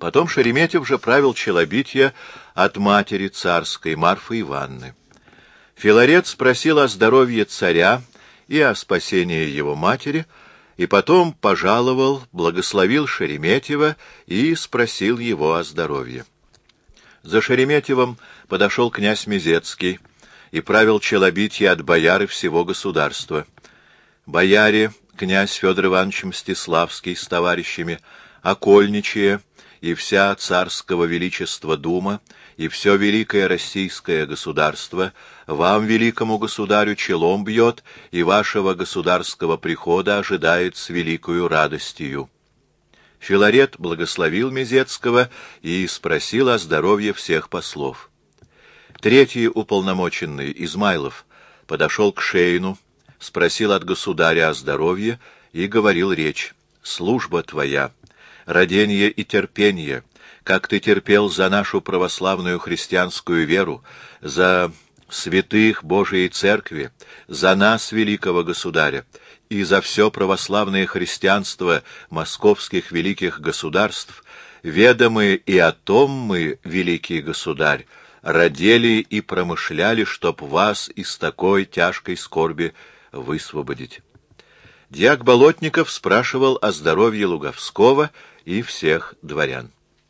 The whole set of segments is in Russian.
Потом Шереметьев же правил челобитье от матери царской Марфы Ивановны. Филарет спросил о здоровье царя и о спасении его матери, и потом пожаловал, благословил Шереметьева и спросил его о здоровье. За Шереметьевым подошел князь Мезецкий и правил челобитье от бояр и всего государства. Бояре, князь Федор Иванович Мстиславский с товарищами, окольничие и вся царского величества дума, и все великое российское государство вам, великому государю, челом бьет, и вашего государского прихода ожидает с великою радостью. Филарет благословил Мезецкого и спросил о здоровье всех послов. Третий уполномоченный, Измайлов, подошел к Шейну, спросил от государя о здоровье и говорил речь: «Служба твоя, раденье и терпенье, как ты терпел за нашу православную христианскую веру, за святых Божией Церкви, за нас, великого государя, и за все православное христианство московских великих государств, ведомы и о том мы, великий государь, родили и промышляли, чтоб вас из такой тяжкой скорби высвободить». Дьяк Болотников спрашивал о здоровье Луговского и всех дворян.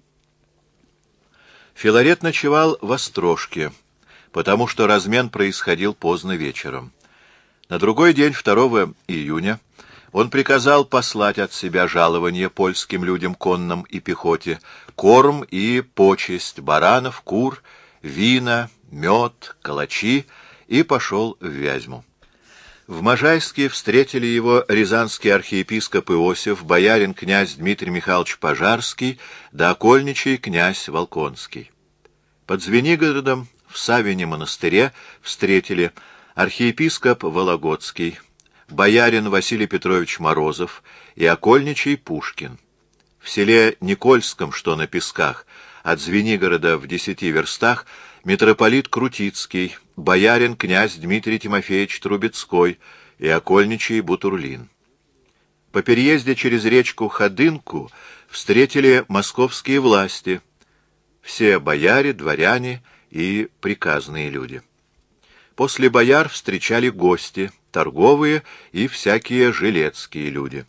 Филарет ночевал в Острожке, потому что размен происходил поздно вечером. На другой день, 2 июня, он приказал послать от себя жалование польским людям конным и пехоте, корм и почесть баранов, кур, вина, мед, калачи, и пошел в Вязьму. В Можайске встретили его рязанский архиепископ Иосиф, боярин князь Дмитрий Михайлович Пожарский, да окольничий князь Волконский. Под Звенигородом в Савине монастыре встретили архиепископ Вологодский, боярин Василий Петрович Морозов и окольничий Пушкин. В селе Никольском, что на Песках, от Звенигорода в 10 верстах, митрополит Крутицкий, боярин князь Дмитрий Тимофеевич Трубецкой и окольничий Бутурлин. По переезде через речку Ходынку встретили московские власти, все бояре, дворяне и приказные люди. После бояр встречали гости, торговые и всякие жилецкие люди.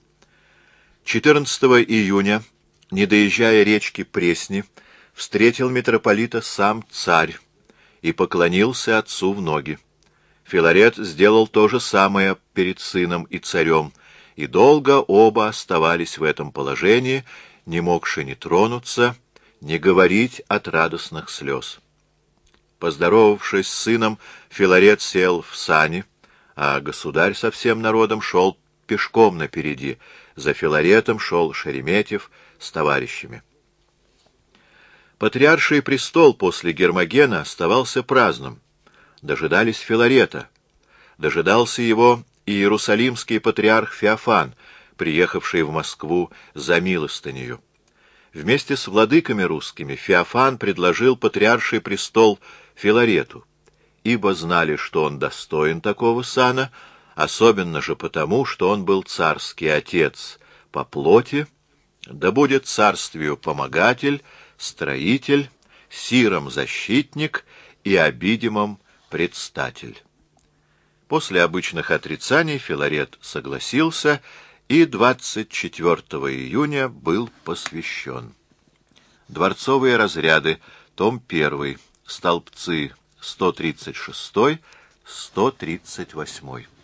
14 июня, не доезжая речки Пресни, встретил митрополита сам царь и поклонился отцу в ноги. Филарет сделал то же самое перед сыном и царем, и долго оба оставались в этом положении, не могши ни тронуться, ни говорить от радостных слез. Поздоровавшись с сыном, Филарет сел в сани, а государь со всем народом шел пешком напереди. За Филаретом шел Шереметьев с товарищами. Патриарший престол после Гермогена оставался праздным. Дожидались Филарета. Дожидался его и иерусалимский патриарх Феофан, приехавший в Москву за милостынею. Вместе с владыками русскими Феофан предложил патриарший престол Филарету, ибо знали, что он достоин такого сана, особенно же потому, что он был царский отец по плоти, да будет царствию помогатель, строитель, сиром защитник и обидимым предстатель. После обычных отрицаний Филарет согласился и 24 июня был посвящен. Дворцовые разряды, том 1, столбцы 136-138.